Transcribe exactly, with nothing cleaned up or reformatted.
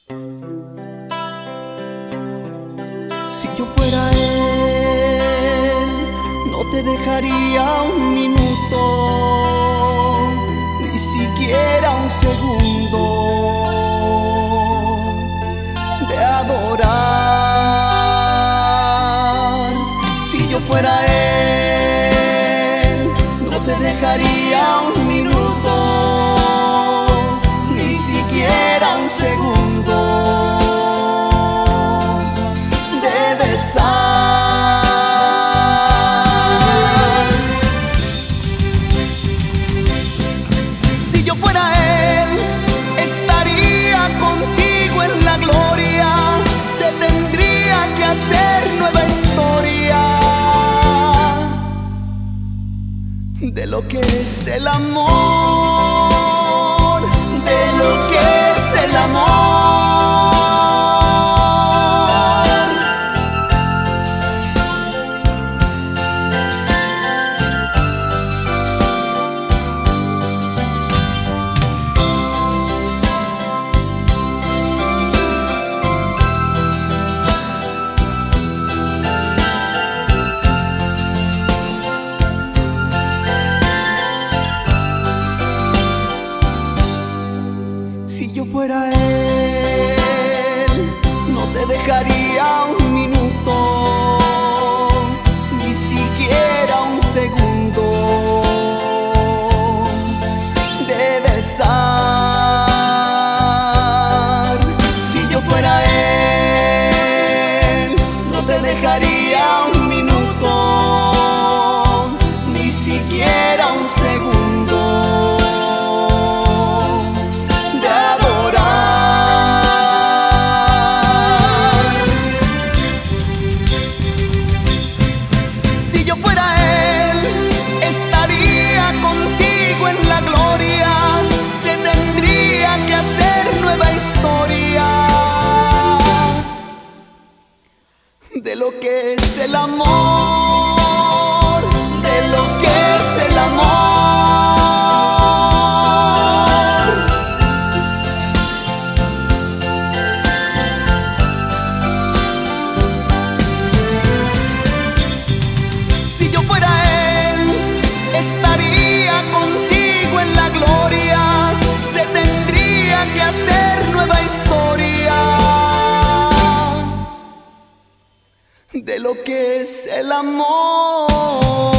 Si yo fuera él, no te dejaría un minuto, ni siquiera un segundo de adorar. Si yo fuera él, no te dejaría un minuto, ni siquiera un segundo de besar. Si yo fuera él, estaría contigo en la gloria. Se tendría que hacer nueva historia de lo que es el amor, de lo que es el amor. Si yo fuera él, no te dejaría un minuto, ni siquiera un segundo de besar. Si yo fuera él, no te dejaría un minuto, ni siquiera un segundo de adorar. Si yo fuera él, estaría contigo en la gloria. Se tendría que hacer nueva historia de lo que es el amor, de lo que es el amor. Si yo fuera él, estaría contigo en la gloria. Se tendría que hacer nueva historia de lo que es el amor.